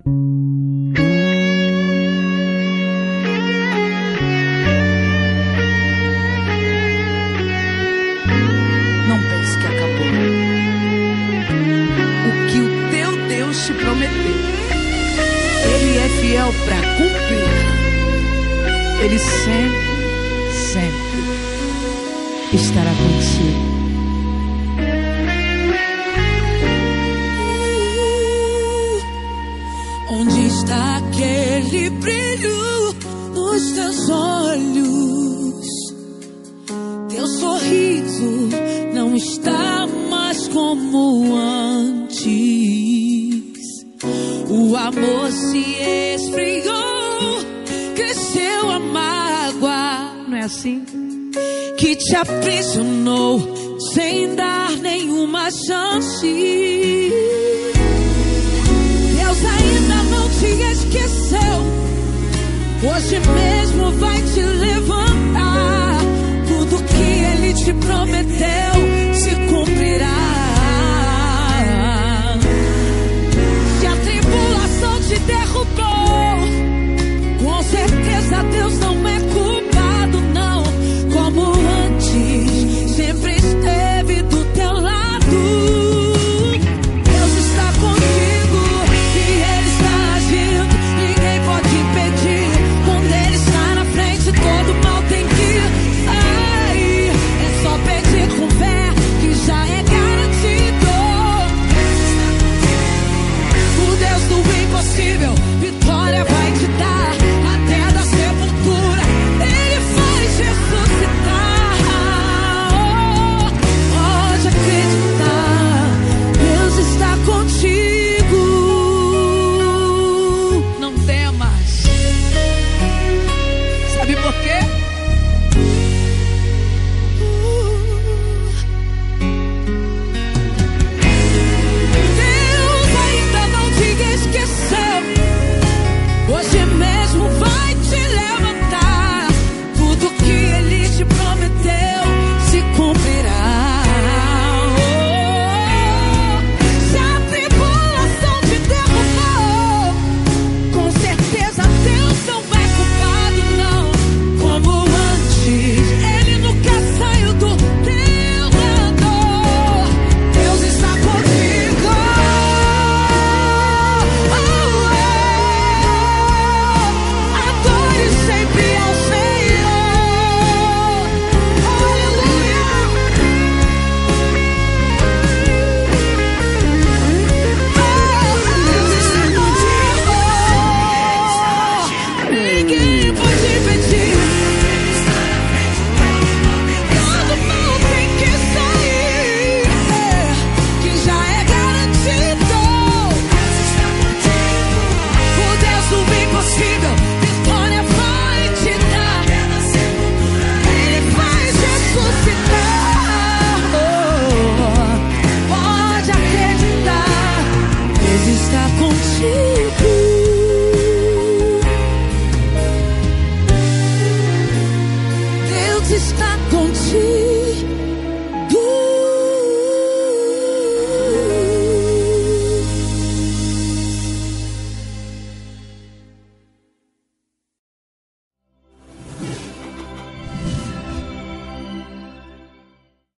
Não pense que acabou. O que o teu Deus te prometeu, Ele é fiel para cumprir. Ele sempre estará contigo. Onde está aquele brilho nos teus olhos? Teu sorriso não está mais como antes. O amor se esfriou, cresceu a mágoa, Não é assim? que te aprisionou sem dar nenhuma chance.